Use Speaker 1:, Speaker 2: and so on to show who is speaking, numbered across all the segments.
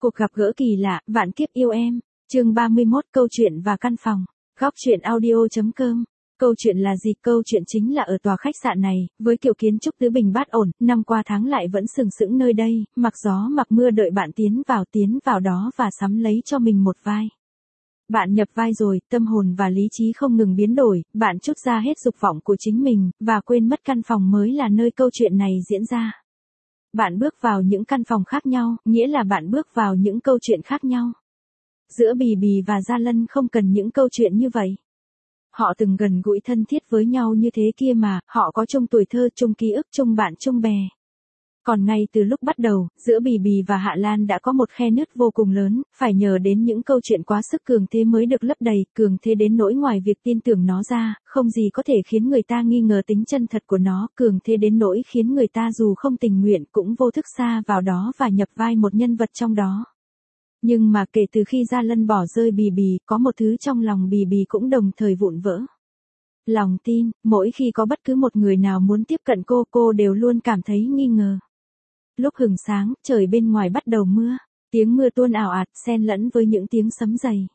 Speaker 1: Cuộc gặp gỡ kỳ lạ, vạn kiếp yêu em. Chương 31, câu chuyện và căn phòng. Góc truyện audio.com. Câu chuyện là gì? Câu chuyện chính là ở tòa khách sạn này, với kiểu kiến trúc tứ bình bát ổn, năm qua tháng lại vẫn sừng sững nơi đây, mặc gió mặc mưa đợi bạn tiến vào đó và sắm lấy cho mình một vai. Bạn nhập vai rồi, tâm hồn và lý trí không ngừng biến đổi, bạn trút ra hết dục vọng của chính mình, và quên mất căn phòng mới là nơi câu chuyện này diễn ra. Bạn bước vào những căn phòng khác nhau, nghĩa là bạn bước vào những câu chuyện khác nhau. Giữa Bì Bì và Gia Lân không cần những câu chuyện như vậy. Họ từng gần gũi thân thiết với nhau như thế kia mà, họ có chung tuổi thơ, chung ký ức, chung bạn, chung bè. Còn ngay từ lúc bắt đầu, giữa Bì Bì và Hạ Lan đã có một khe nứt vô cùng lớn, phải nhờ đến những câu chuyện quá sức cường thế mới được lấp đầy, cường thế đến nỗi ngoài việc tin tưởng nó ra, không gì có thể khiến người ta nghi ngờ tính chân thật của nó, cường thế đến nỗi khiến người ta dù không tình nguyện cũng vô thức sa vào đó và nhập vai một nhân vật trong đó. Nhưng mà kể từ khi Gia Lân bỏ rơi Bì Bì, có một thứ trong lòng Bì Bì cũng đồng thời vụn vỡ. Lòng tin, mỗi khi có bất cứ một người nào muốn tiếp cận cô đều luôn cảm thấy nghi ngờ. Lúc hừng sáng, trời bên ngoài bắt đầu mưa, tiếng mưa tuôn ào ạt, xen lẫn với những tiếng sấm dày.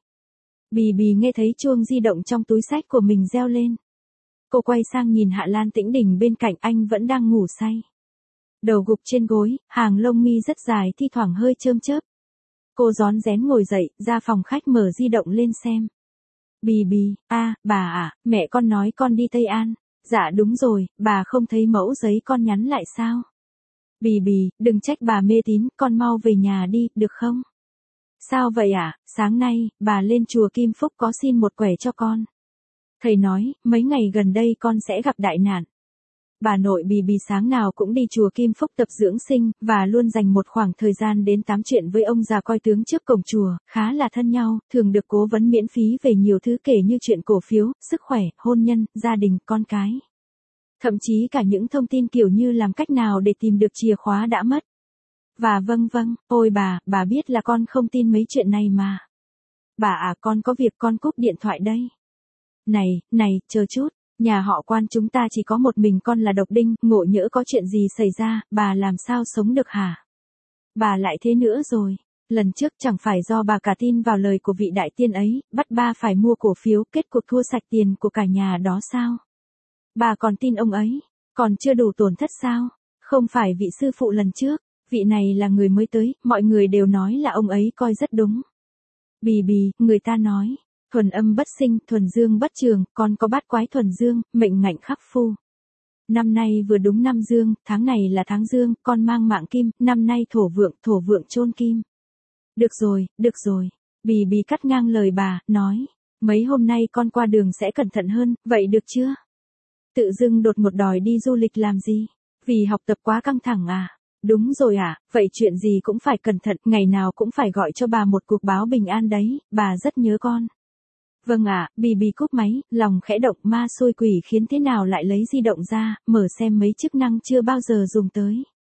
Speaker 1: Bì Bì nghe thấy chuông di động trong túi xách của mình reo lên. Cô quay sang nhìn Hạ Lan Tĩnh Đình bên cạnh, anh vẫn đang ngủ say. Đầu gục trên gối, hàng lông mi rất dài thi thoảng hơi chơm chớp. Cô rón rén ngồi dậy, ra phòng khách mở di động lên xem. Bì Bì, bà mẹ con nói con đi Tây An. Dạ đúng rồi, bà không thấy mẫu giấy con nhắn lại sao? Bì Bì, đừng trách bà mê tín, con mau về nhà đi, được không? Sao vậy ạ? Sáng nay, bà lên chùa Kim Phúc có xin một quẻ cho con. Thầy nói, mấy ngày gần đây con sẽ gặp đại nạn. Bà nội Bì Bì sáng nào cũng đi chùa Kim Phúc tập dưỡng sinh, và luôn dành một khoảng thời gian đến tám chuyện với ông già coi tướng trước cổng chùa, khá là thân nhau, thường được cố vấn miễn phí về nhiều thứ kể như chuyện cổ phiếu, sức khỏe, hôn nhân, gia đình, con cái. Thậm chí cả những thông tin kiểu như làm cách nào để tìm được chìa khóa đã mất. Và vâng, ôi bà biết là con không tin mấy chuyện này mà. Bà con có việc con cúp điện thoại đây. Này, chờ chút. Nhà họ Quan chúng ta chỉ có một mình con là độc đinh, ngộ nhỡ có chuyện gì xảy ra, bà làm sao sống được hả? Bà lại thế nữa rồi. Lần trước chẳng phải do bà cả tin vào lời của vị đại tiên ấy, bắt ba phải mua cổ phiếu, kết cuộc thua sạch tiền của cả nhà đó sao? Bà còn tin ông ấy, còn chưa đủ tổn thất sao? Không phải vị sư phụ lần trước, vị này là người mới tới, mọi người đều nói là ông ấy coi rất đúng. Bì Bì, người ta nói. Thuần âm bất sinh, thuần dương bất trường, con có bát quái thuần dương, mệnh ngạnh khắc phu. Năm nay vừa đúng năm dương, tháng này là tháng dương, con mang mạng kim, năm nay thổ vượng chôn kim. Được rồi, Bì Bì cắt ngang lời bà, nói, mấy hôm nay con qua đường sẽ cẩn thận hơn, vậy được chưa? Tự dưng đột ngột đòi đi du lịch làm gì? Vì học tập quá căng thẳng à? Đúng rồi vậy chuyện gì cũng phải cẩn thận, ngày nào cũng phải gọi cho bà một cuộc báo bình an đấy, bà rất nhớ con. Vâng Bì Bì cúp máy, lòng khẽ động, ma xôi quỷ khiến thế nào lại lấy di động ra, mở xem mấy chức năng chưa bao giờ dùng tới.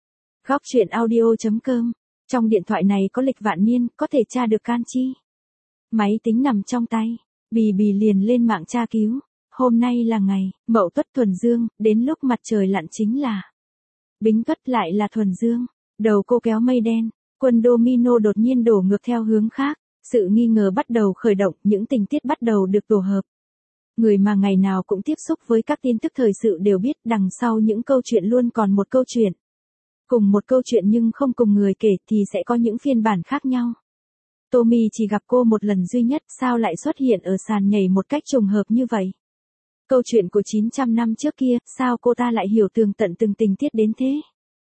Speaker 1: Góc truyện audio.com. Trong điện thoại này có lịch vạn niên, có thể tra được can chi. Máy tính nằm trong tay, Bì Bì liền lên mạng tra cứu. Hôm nay là ngày Mậu Tuất thuần dương, đến lúc mặt trời lặn chính là Bính Tuất lại là thuần dương. Đầu cô kéo mây đen, quân domino đột nhiên đổ ngược theo hướng khác. Sự nghi ngờ bắt đầu khởi động, những tình tiết bắt đầu được tổ hợp. Người mà ngày nào cũng tiếp xúc với các tin tức thời sự đều biết đằng sau những câu chuyện luôn còn một câu chuyện. Cùng một câu chuyện nhưng không cùng người kể thì sẽ có những phiên bản khác nhau. Tommy chỉ gặp cô một lần duy nhất, sao lại xuất hiện ở sàn nhảy một cách trùng hợp như vậy? Câu chuyện của 900 năm trước kia, sao cô ta lại hiểu tường tận từng tình tiết đến thế?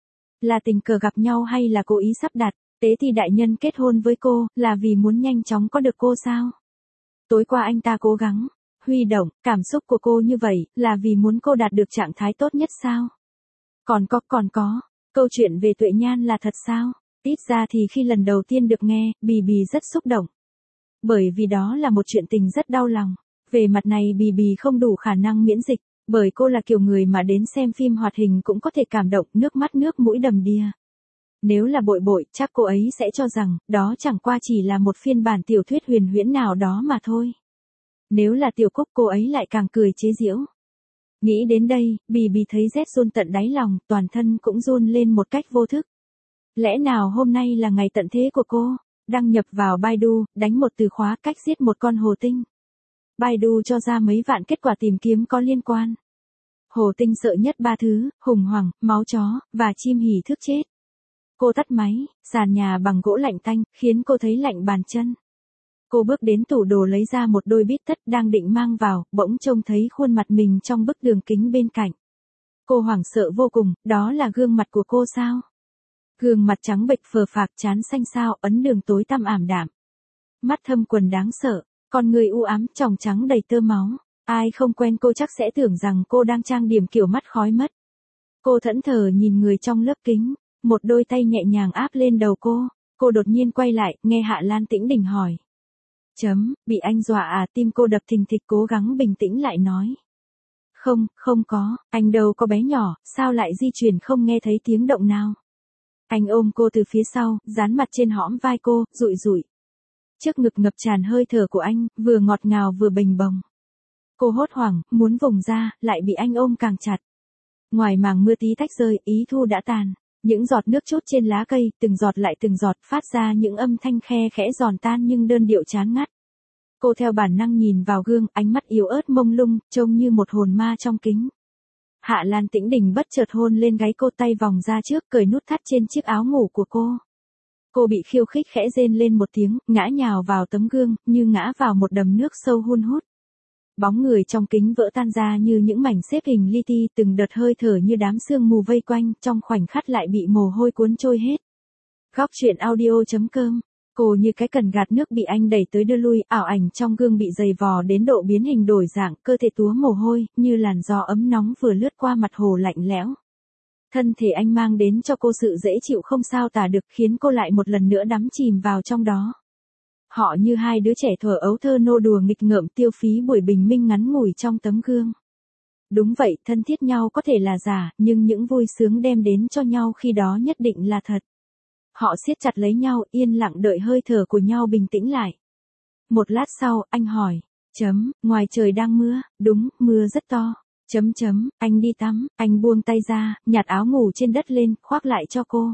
Speaker 1: Là tình cờ gặp nhau hay là cố ý sắp đặt? Tế thì đại nhân kết hôn với cô, là vì muốn nhanh chóng có được cô sao? Tối qua anh ta cố gắng huy động cảm xúc của cô như vậy, là vì muốn cô đạt được trạng thái tốt nhất sao? Còn có, câu chuyện về Tuệ Nhan là thật sao? Ít ra thì khi lần đầu tiên được nghe, Bì Bì rất xúc động. Bởi vì đó là một chuyện tình rất đau lòng. Về mặt này Bì Bì không đủ khả năng miễn dịch, bởi cô là kiểu người mà đến xem phim hoạt hình cũng có thể cảm động, nước mắt nước mũi đầm đìa. Nếu là bội, chắc cô ấy sẽ cho rằng, đó chẳng qua chỉ là một phiên bản tiểu thuyết huyền huyễn nào đó mà thôi. Nếu là Tiểu Cúc cô ấy lại càng cười chế giễu. Nghĩ đến đây, Bì Bì thấy rét run tận đáy lòng, toàn thân cũng run lên một cách vô thức. Lẽ nào hôm nay là ngày tận thế của cô? đăng nhập vào Baidu, đánh một từ khóa cách giết một con hồ tinh. Baidu cho ra mấy vạn kết quả tìm kiếm có liên quan. Hồ tinh sợ nhất 3 thứ, hùng hoàng, máu chó, và chim hỉ thước chết. Cô tắt máy, sàn nhà bằng gỗ lạnh tanh, khiến cô thấy lạnh bàn chân. Cô bước đến tủ đồ lấy ra một đôi bít tất đang định mang vào, bỗng trông thấy khuôn mặt mình trong bức tường kính bên cạnh. Cô hoảng sợ vô cùng, đó là gương mặt của cô sao? Gương mặt trắng bệch phờ phạc, trán xanh xao, ấn đường tối tăm ảm đạm. Mắt thâm quầng đáng sợ, con người u ám, tròng trắng đầy tơ máu. Ai không quen cô chắc sẽ tưởng rằng cô đang trang điểm kiểu mắt khói mất. Cô thẫn thờ nhìn người trong lớp kính, một đôi tay nhẹ nhàng áp lên đầu cô. Cô đột nhiên quay lại, nghe Hạ Lan Tĩnh Đình hỏi. Bị anh dọa à? Tim cô đập thình thịch, cố gắng bình tĩnh lại nói. Không có, anh đâu có bé nhỏ, sao lại di chuyển không nghe thấy tiếng động nào. Anh ôm cô từ phía sau, dán mặt trên hõm vai cô, dụi dụi. Trước ngực ngập tràn hơi thở của anh, vừa ngọt ngào vừa bềnh bồng. Cô hốt hoảng, muốn vùng ra, lại bị anh ôm càng chặt. Ngoài màng mưa tí tách rơi, ý thu đã tàn. Những giọt nước trút trên lá cây, từng giọt lại từng giọt, phát ra những âm thanh khe khẽ giòn tan nhưng đơn điệu chán ngắt. Cô theo bản năng nhìn vào gương, ánh mắt yếu ớt mông lung, trông như một hồn ma trong kính. Hạ Lan Tĩnh Đình bất chợt hôn lên gáy cô, tay vòng ra trước, cởi nút thắt trên chiếc áo ngủ của cô. Cô bị khiêu khích, khẽ rên lên một tiếng, ngã nhào vào tấm gương, như ngã vào một đầm nước sâu hun hút. Bóng người trong kính vỡ tan ra như những mảnh xếp hình li ti, từng đợt hơi thở như đám sương mù vây quanh, trong khoảnh khắc lại bị mồ hôi cuốn trôi hết. Góc truyện audio.com. Cô như cái cần gạt nước bị anh đẩy tới đưa lui, ảo ảnh trong gương bị dày vò đến độ biến hình đổi dạng, cơ thể túa mồ hôi, như làn gió ấm nóng vừa lướt qua mặt hồ lạnh lẽo. Thân thể anh mang đến cho cô sự dễ chịu không sao tả được, khiến cô lại một lần nữa đắm chìm vào trong đó. Họ như hai đứa trẻ thuở ấu thơ nô đùa nghịch ngợm tiêu phí buổi bình minh ngắn ngủi trong tấm gương. Đúng vậy, thân thiết nhau có thể là giả, nhưng những vui sướng đem đến cho nhau khi đó nhất định là thật. Họ siết chặt lấy nhau, yên lặng đợi hơi thở của nhau bình tĩnh lại. Một lát sau, anh hỏi. Ngoài trời đang mưa, đúng, mưa rất to. Anh đi tắm, anh buông tay ra, nhặt áo ngủ trên đất lên, khoác lại cho cô.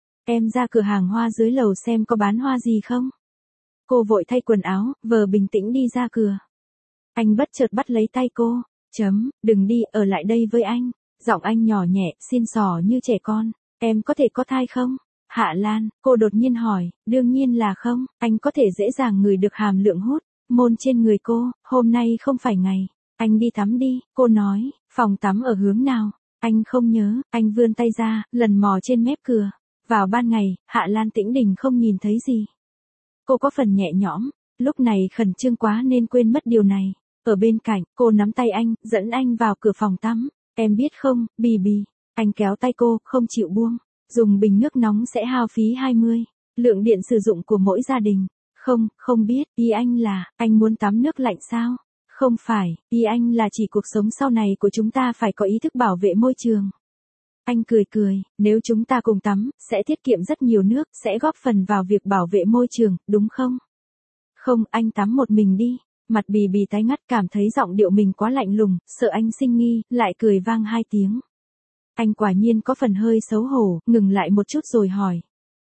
Speaker 1: Em ra cửa hàng hoa dưới lầu xem có bán hoa gì không? Cô vội thay quần áo, vờ bình tĩnh đi ra cửa. Anh bất chợt bắt lấy tay cô. Đừng đi, ở lại đây với anh. Giọng anh nhỏ nhẹ, xin xỏ như trẻ con. Em có thể có thai không? Hạ Lan, cô đột nhiên hỏi. Đương nhiên là không, anh có thể dễ dàng ngửi được hàm lượng hút môn trên người cô. Hôm nay không phải ngày. Anh đi tắm đi, cô nói. Phòng tắm ở hướng nào? Anh không nhớ. Anh vươn tay ra, lần mò trên mép cửa. Vào ban ngày, Hạ Lan Tĩnh Đình không nhìn thấy gì. Cô có phần nhẹ nhõm, lúc này khẩn trương quá nên quên mất điều này. Ở bên cạnh, cô nắm tay anh, dẫn anh vào cửa phòng tắm. Em biết không, Bì Bì. Anh kéo tay cô, không chịu buông. Dùng bình nước nóng sẽ hao phí 20 lượng điện sử dụng của mỗi gia đình. Không biết, ý anh là, anh muốn tắm nước lạnh sao? Không phải, ý anh là chỉ cuộc sống sau này của chúng ta phải có ý thức bảo vệ môi trường. Anh cười, nếu chúng ta cùng tắm, sẽ tiết kiệm rất nhiều nước, sẽ góp phần vào việc bảo vệ môi trường, đúng không? Không, anh tắm một mình đi. Mặt Bì Bì tái ngắt, cảm thấy giọng điệu mình quá lạnh lùng, sợ anh sinh nghi, lại cười vang 2 tiếng. Anh quả nhiên có phần hơi xấu hổ, ngừng lại một chút rồi hỏi.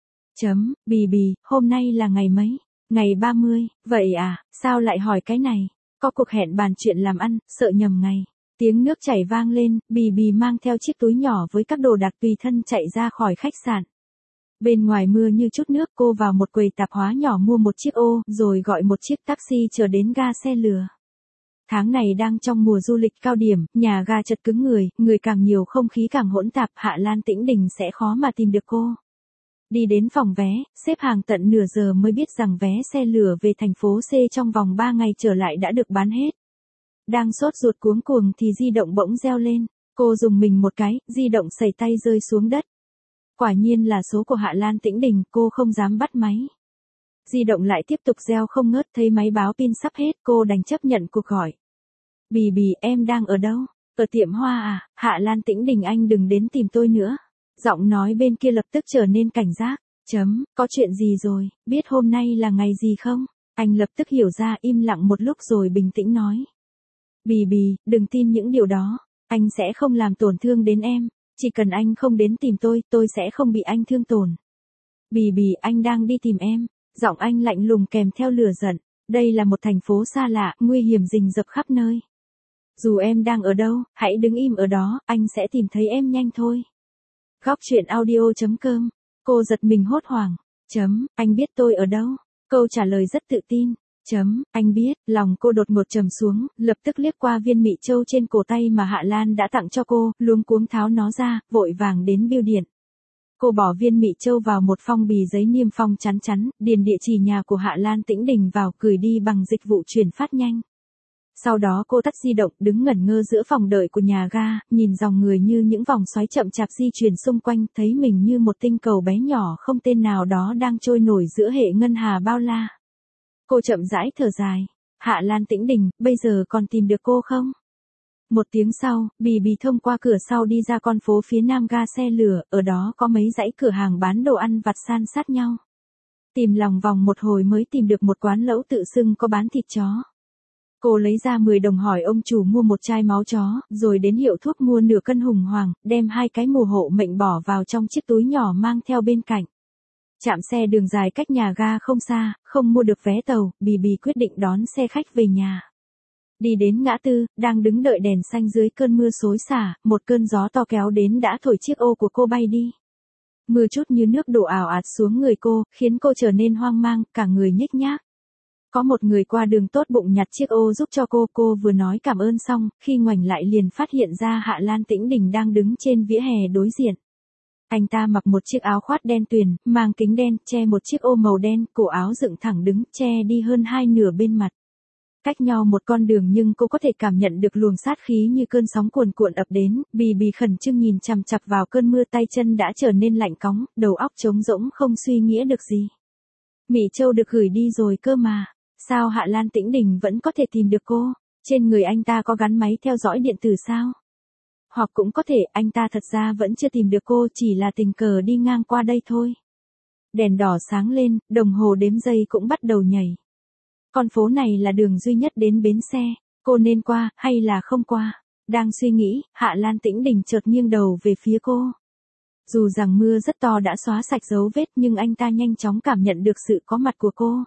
Speaker 1: Bì Bì, hôm nay là ngày mấy? Ngày 30, vậy à, sao lại hỏi cái này? Có cuộc hẹn bàn chuyện làm ăn, sợ nhầm ngày. Tiếng nước chảy vang lên, Bì Bì mang theo chiếc túi nhỏ với các đồ đạc tùy thân chạy ra khỏi khách sạn. Bên ngoài mưa như chút nước, cô vào một quầy tạp hóa nhỏ mua một chiếc ô, rồi gọi một chiếc taxi chờ đến ga xe lửa. Tháng này đang trong mùa du lịch cao điểm, nhà ga chật cứng người càng nhiều không khí càng hỗn tạp, Hạ Lan Tĩnh Đình sẽ khó mà tìm được cô. Đi đến phòng vé, xếp hàng tận nửa giờ mới biết rằng vé xe lửa về thành phố C trong vòng 3 ngày trở lại đã được bán hết. Đang sốt ruột cuống cuồng thì di động bỗng reo lên, cô dùng mình một cái, di động sẩy tay rơi xuống đất. Quả nhiên là số của Hạ Lan Tĩnh Đình, cô không dám bắt máy. Di động lại tiếp tục reo không ngớt, thấy máy báo pin sắp hết, cô đành chấp nhận cuộc gọi. Bì Bì, em đang ở đâu? Ở tiệm hoa à? Hạ Lan Tĩnh Đình, anh đừng đến tìm tôi nữa. Giọng nói bên kia lập tức trở nên cảnh giác. Có chuyện gì rồi, biết hôm nay là ngày gì không? Anh lập tức hiểu ra, im lặng một lúc rồi bình tĩnh nói. Bì Bì, đừng tin những điều đó. Anh sẽ không làm tổn thương đến em. Chỉ cần anh không đến tìm tôi sẽ không bị anh thương tổn. Bì Bì, anh đang đi tìm em. Giọng anh lạnh lùng kèm theo lửa giận. Đây là một thành phố xa lạ, nguy hiểm rình rập khắp nơi. Dù em đang ở đâu, hãy đứng im ở đó, anh sẽ tìm thấy em nhanh thôi. Góc truyện audio.com. Cô giật mình hốt hoảng. Anh biết tôi ở đâu? Câu trả lời rất tự tin. Anh biết, lòng cô đột ngột trầm xuống, lập tức liếc qua viên mị châu trên cổ tay mà Hạ Lan đã tặng cho cô, luống cuống tháo nó ra, vội vàng đến bưu điện. Cô bỏ viên mị châu vào một phong bì giấy niêm phong chắn chắn, điền địa chỉ nhà của Hạ Lan Tĩnh Đình vào, gửi đi bằng dịch vụ chuyển phát nhanh. Sau đó cô tắt di động, đứng ngẩn ngơ giữa phòng đợi của nhà ga, nhìn dòng người như những vòng xoáy chậm chạp di chuyển xung quanh, thấy mình như một tinh cầu bé nhỏ không tên nào đó đang trôi nổi giữa hệ ngân hà bao la. Cô chậm rãi thở dài. Hạ Lan Tĩnh Đình, bây giờ còn tìm được cô không? Một tiếng sau, Bì Bì thông qua cửa sau đi ra con phố phía nam ga xe lửa, ở đó có mấy dãy cửa hàng bán đồ ăn vặt san sát nhau. Tìm lòng vòng một hồi mới tìm được một quán lẩu tự xưng có bán thịt chó. Cô lấy ra 10 đồng hỏi ông chủ mua một chai máu chó, rồi đến hiệu thuốc mua nửa cân hùng hoàng, đem 2 cái mùa hộ mệnh bỏ vào trong chiếc túi nhỏ mang theo bên cạnh. Trạm xe đường dài cách nhà ga không xa, không mua được vé tàu, Bì Bì quyết định đón xe khách về nhà. Đi đến ngã tư, đang đứng đợi đèn xanh dưới cơn mưa xối xả, một cơn gió to kéo đến đã thổi chiếc ô của cô bay đi. Mưa chút như nước đổ ào ạt xuống người cô, khiến cô trở nên hoang mang, cả người nhếch nhác. Có một người qua đường tốt bụng nhặt chiếc ô giúp cho cô vừa nói cảm ơn xong, khi ngoảnh lại liền phát hiện ra Hạ Lan Tĩnh Đình đang đứng trên vỉa hè đối diện. Anh ta mặc một chiếc áo khoác đen tuyền, mang kính đen, che một chiếc ô màu đen, cổ áo dựng thẳng đứng, che đi hơn 2/2 bên mặt. Cách nhau một con đường nhưng cô có thể cảm nhận được luồng sát khí như cơn sóng cuồn cuộn ập đến, Bì Bì khẩn trương nhìn chằm chằm vào cơn mưa, tay chân đã trở nên lạnh cóng, đầu óc trống rỗng không suy nghĩa được gì. Mị Châu được gửi đi rồi cơ mà, sao Hạ Lan Tĩnh Đình vẫn có thể tìm được cô? Trên người anh ta có gắn máy theo dõi điện tử sao? Hoặc cũng có thể anh ta thật ra vẫn chưa tìm được cô, chỉ là tình cờ đi ngang qua đây thôi. Đèn đỏ sáng lên, đồng hồ đếm giây cũng bắt đầu nhảy. Con phố này là đường duy nhất đến bến xe, cô nên qua, hay là không qua? Đang suy nghĩ, Hạ Lan Tĩnh Đình chợt nghiêng đầu về phía cô. Dù rằng mưa rất to đã xóa sạch dấu vết nhưng anh ta nhanh chóng cảm nhận được sự có mặt của cô.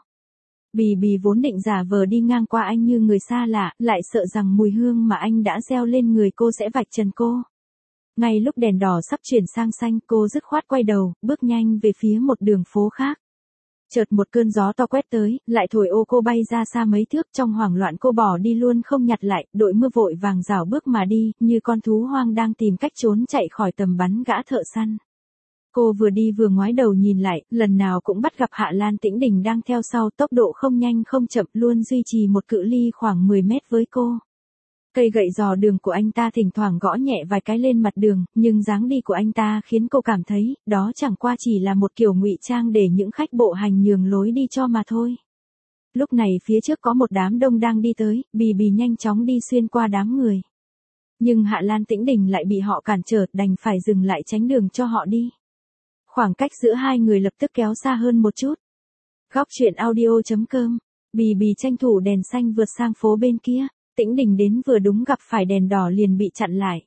Speaker 1: Bì Bì vốn định giả vờ đi ngang qua anh như người xa lạ, lại sợ rằng mùi hương mà anh đã gieo lên người cô sẽ vạch trần cô. Ngay lúc đèn đỏ sắp chuyển sang xanh, cô dứt khoát quay đầu, bước nhanh về phía một đường phố khác. Chợt một cơn gió to quét tới, lại thổi ô cô bay ra xa mấy thước, trong hoảng loạn cô bỏ đi luôn không nhặt lại, đội mưa vội vàng rảo bước mà đi, như con thú hoang đang tìm cách trốn chạy khỏi tầm bắn gã thợ săn. Cô vừa đi vừa ngoái đầu nhìn lại, lần nào cũng bắt gặp Hạ Lan Tĩnh Đình đang theo sau, tốc độ không nhanh không chậm, luôn duy trì một cự ly khoảng 10 mét với cô. Cây gậy dò đường của anh ta thỉnh thoảng gõ nhẹ vài cái lên mặt đường, nhưng dáng đi của anh ta khiến cô cảm thấy, đó chẳng qua chỉ là một kiểu ngụy trang để những khách bộ hành nhường lối đi cho mà thôi. Lúc này phía trước có một đám đông đang đi tới, Bì Bì nhanh chóng đi xuyên qua đám người. Nhưng Hạ Lan Tĩnh Đình lại bị họ cản trở, đành phải dừng lại tránh đường cho họ đi. Khoảng cách giữa hai người lập tức kéo xa hơn một chút. Góc truyện audio.com. Bì Bì tranh thủ đèn xanh vượt sang phố bên kia. Tĩnh Đình đến vừa đúng gặp phải đèn đỏ liền bị chặn lại.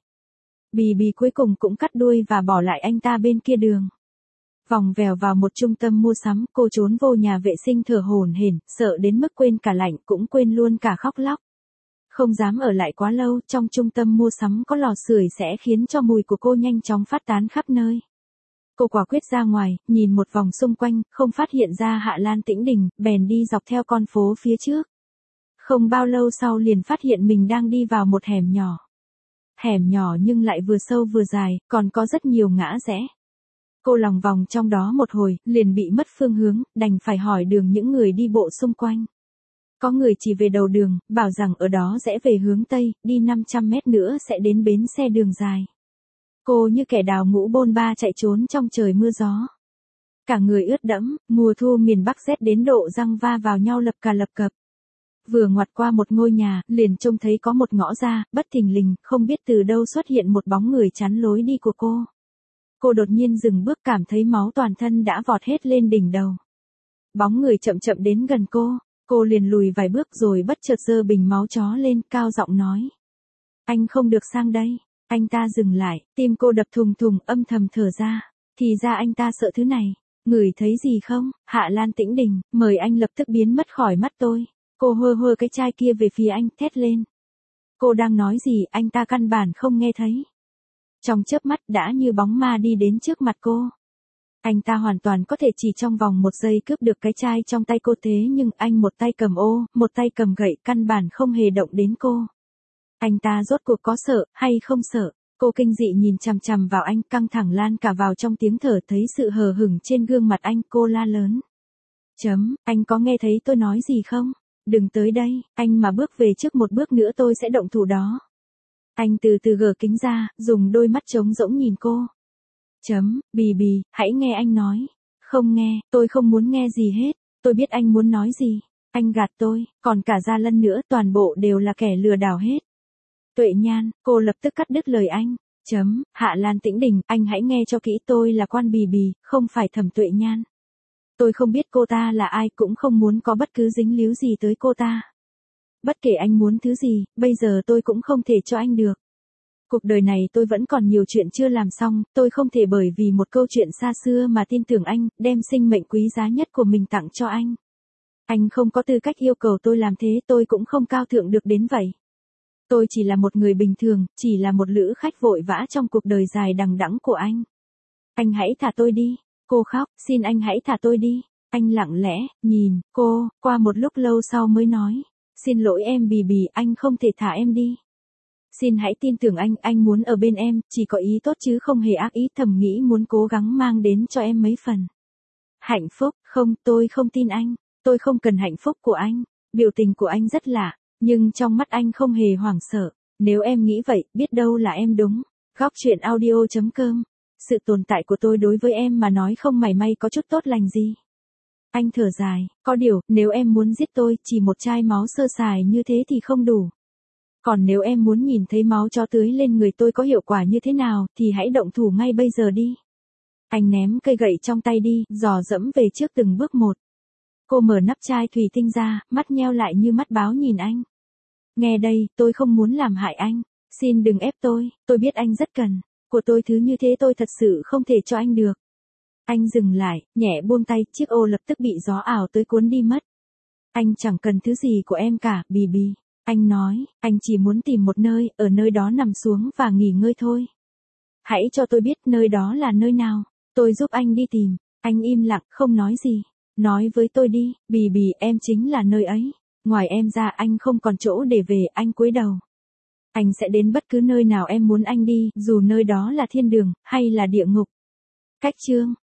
Speaker 1: Bì Bì cuối cùng cũng cắt đuôi và bỏ lại anh ta bên kia đường. Vòng vèo vào một trung tâm mua sắm, cô trốn vô nhà vệ sinh thở hổn hển, sợ đến mức quên cả lạnh, cũng quên luôn cả khóc lóc. Không dám ở lại quá lâu, trong trung tâm mua sắm có lò sưởi sẽ khiến cho mùi của cô nhanh chóng phát tán khắp nơi. Cô quả quyết ra ngoài, nhìn một vòng xung quanh, không phát hiện ra Hạ Lan Tĩnh Đình, bèn đi dọc theo con phố phía trước. Không bao lâu sau liền phát hiện mình đang đi vào một hẻm nhỏ. Hẻm nhỏ nhưng lại vừa sâu vừa dài, còn có rất nhiều ngã rẽ. Cô lòng vòng trong đó một hồi, liền bị mất phương hướng, đành phải hỏi đường những người đi bộ xung quanh. Có người chỉ về đầu đường, bảo rằng ở đó rẽ về hướng Tây, đi 500 mét nữa sẽ đến bến xe đường dài. Cô như kẻ đào ngũ bôn ba chạy trốn trong trời mưa gió. Cả người ướt đẫm, mùa thu miền Bắc rét đến độ răng va vào nhau lập cà lập cập. Vừa ngoặt qua một ngôi nhà, liền trông thấy có một ngõ ra, bất thình lình, không biết từ đâu xuất hiện một bóng người chắn lối đi của cô. Cô đột nhiên dừng bước, cảm thấy máu toàn thân đã vọt hết lên đỉnh đầu. Bóng người chậm chậm đến gần cô liền lùi vài bước rồi bất chợt giơ bình máu chó lên, cao giọng nói. Anh không được sang đây. Anh ta dừng lại, tim cô đập thùng thùng, âm thầm thở ra. Thì ra anh ta sợ thứ này. Ngửi thấy gì không, Hạ Lan Tĩnh Đình, mời anh lập tức biến mất khỏi mắt tôi. Cô hơ hơ cái chai kia về phía anh, thét lên. Cô đang nói gì, anh ta căn bản không nghe thấy. Trong chớp mắt đã như bóng ma đi đến trước mặt cô. Anh ta hoàn toàn có thể chỉ trong vòng 1 giây cướp được cái chai trong tay cô, thế nhưng anh một tay cầm ô, một tay cầm gậy, căn bản không hề động đến cô. Anh ta rốt cuộc có sợ, hay không sợ? Cô kinh dị nhìn chằm chằm vào anh, căng thẳng lan cả vào trong tiếng thở, thấy sự hờ hững trên gương mặt anh, cô la lớn. Anh có nghe thấy tôi nói gì không? Đừng tới đây, anh mà bước về trước một bước nữa tôi sẽ động thủ đó. Anh từ từ gỡ kính ra, dùng đôi mắt trống rỗng nhìn cô. Bì bì, hãy nghe anh nói. Không nghe, tôi không muốn nghe gì hết, tôi biết anh muốn nói gì. Anh gạt tôi, còn cả Gia Lân nữa, toàn bộ đều là kẻ lừa đảo hết. Tuệ Nhan, cô lập tức cắt đứt lời anh. Hạ Lan Tĩnh Đình, anh hãy nghe cho kỹ, tôi là Quan Bì Bì, không phải Thẩm Tuệ Nhan. Tôi không biết cô ta là ai, cũng không muốn có bất cứ dính líu gì tới cô ta. Bất kể anh muốn thứ gì, bây giờ tôi cũng không thể cho anh được. Cuộc đời này tôi vẫn còn nhiều chuyện chưa làm xong, tôi không thể bởi vì một câu chuyện xa xưa mà tin tưởng anh, đem sinh mệnh quý giá nhất của mình tặng cho anh. Anh không có tư cách yêu cầu tôi làm thế, tôi cũng không cao thượng được đến vậy. Tôi chỉ là một người bình thường, chỉ là một lữ khách vội vã trong cuộc đời dài đằng đẵng của anh. Anh hãy thả tôi đi. Cô khóc, xin anh hãy thả tôi đi. Anh lặng lẽ, nhìn, cô, qua một lúc lâu sau mới nói. Xin lỗi em Bì Bì, anh không thể thả em đi. Xin hãy tin tưởng anh muốn ở bên em, chỉ có ý tốt chứ không hề ác ý, thầm nghĩ muốn cố gắng mang đến cho em mấy phần hạnh phúc. Không, tôi không tin anh. Tôi không cần hạnh phúc của anh. Biểu tình của anh rất lạ, nhưng trong mắt anh không hề hoảng sợ. Nếu em nghĩ vậy, biết đâu là em đúng. Góc truyện audio.com. Sự tồn tại của tôi đối với em mà nói không mảy may có chút tốt lành gì. Anh thở dài, có điều, nếu em muốn giết tôi, chỉ một chai máu sơ sài như thế thì không đủ. Còn nếu em muốn nhìn thấy máu chó tưới lên người tôi có hiệu quả như thế nào, thì hãy động thủ ngay bây giờ đi. Anh ném cây gậy trong tay đi, dò dẫm về trước từng bước một. Cô mở nắp chai thủy tinh ra, mắt nheo lại như mắt báo nhìn anh. Nghe đây, tôi không muốn làm hại anh. Xin đừng ép tôi biết anh rất cần. Của tôi thứ như thế tôi thật sự không thể cho anh được. Anh dừng lại, nhẹ buông tay, chiếc ô lập tức bị gió ảo tới cuốn đi mất. Anh chẳng cần thứ gì của em cả, Bì Bì. Anh nói, anh chỉ muốn tìm một nơi, ở nơi đó nằm xuống và nghỉ ngơi thôi. Hãy cho tôi biết nơi đó là nơi nào, tôi giúp anh đi tìm. Anh im lặng, không nói gì. Nói với tôi đi, Bì Bì, em chính là nơi ấy. Ngoài em ra anh không còn chỗ để về, anh cúi đầu. Anh sẽ đến bất cứ nơi nào em muốn anh đi, dù nơi đó là thiên đường, hay là địa ngục. Cách chương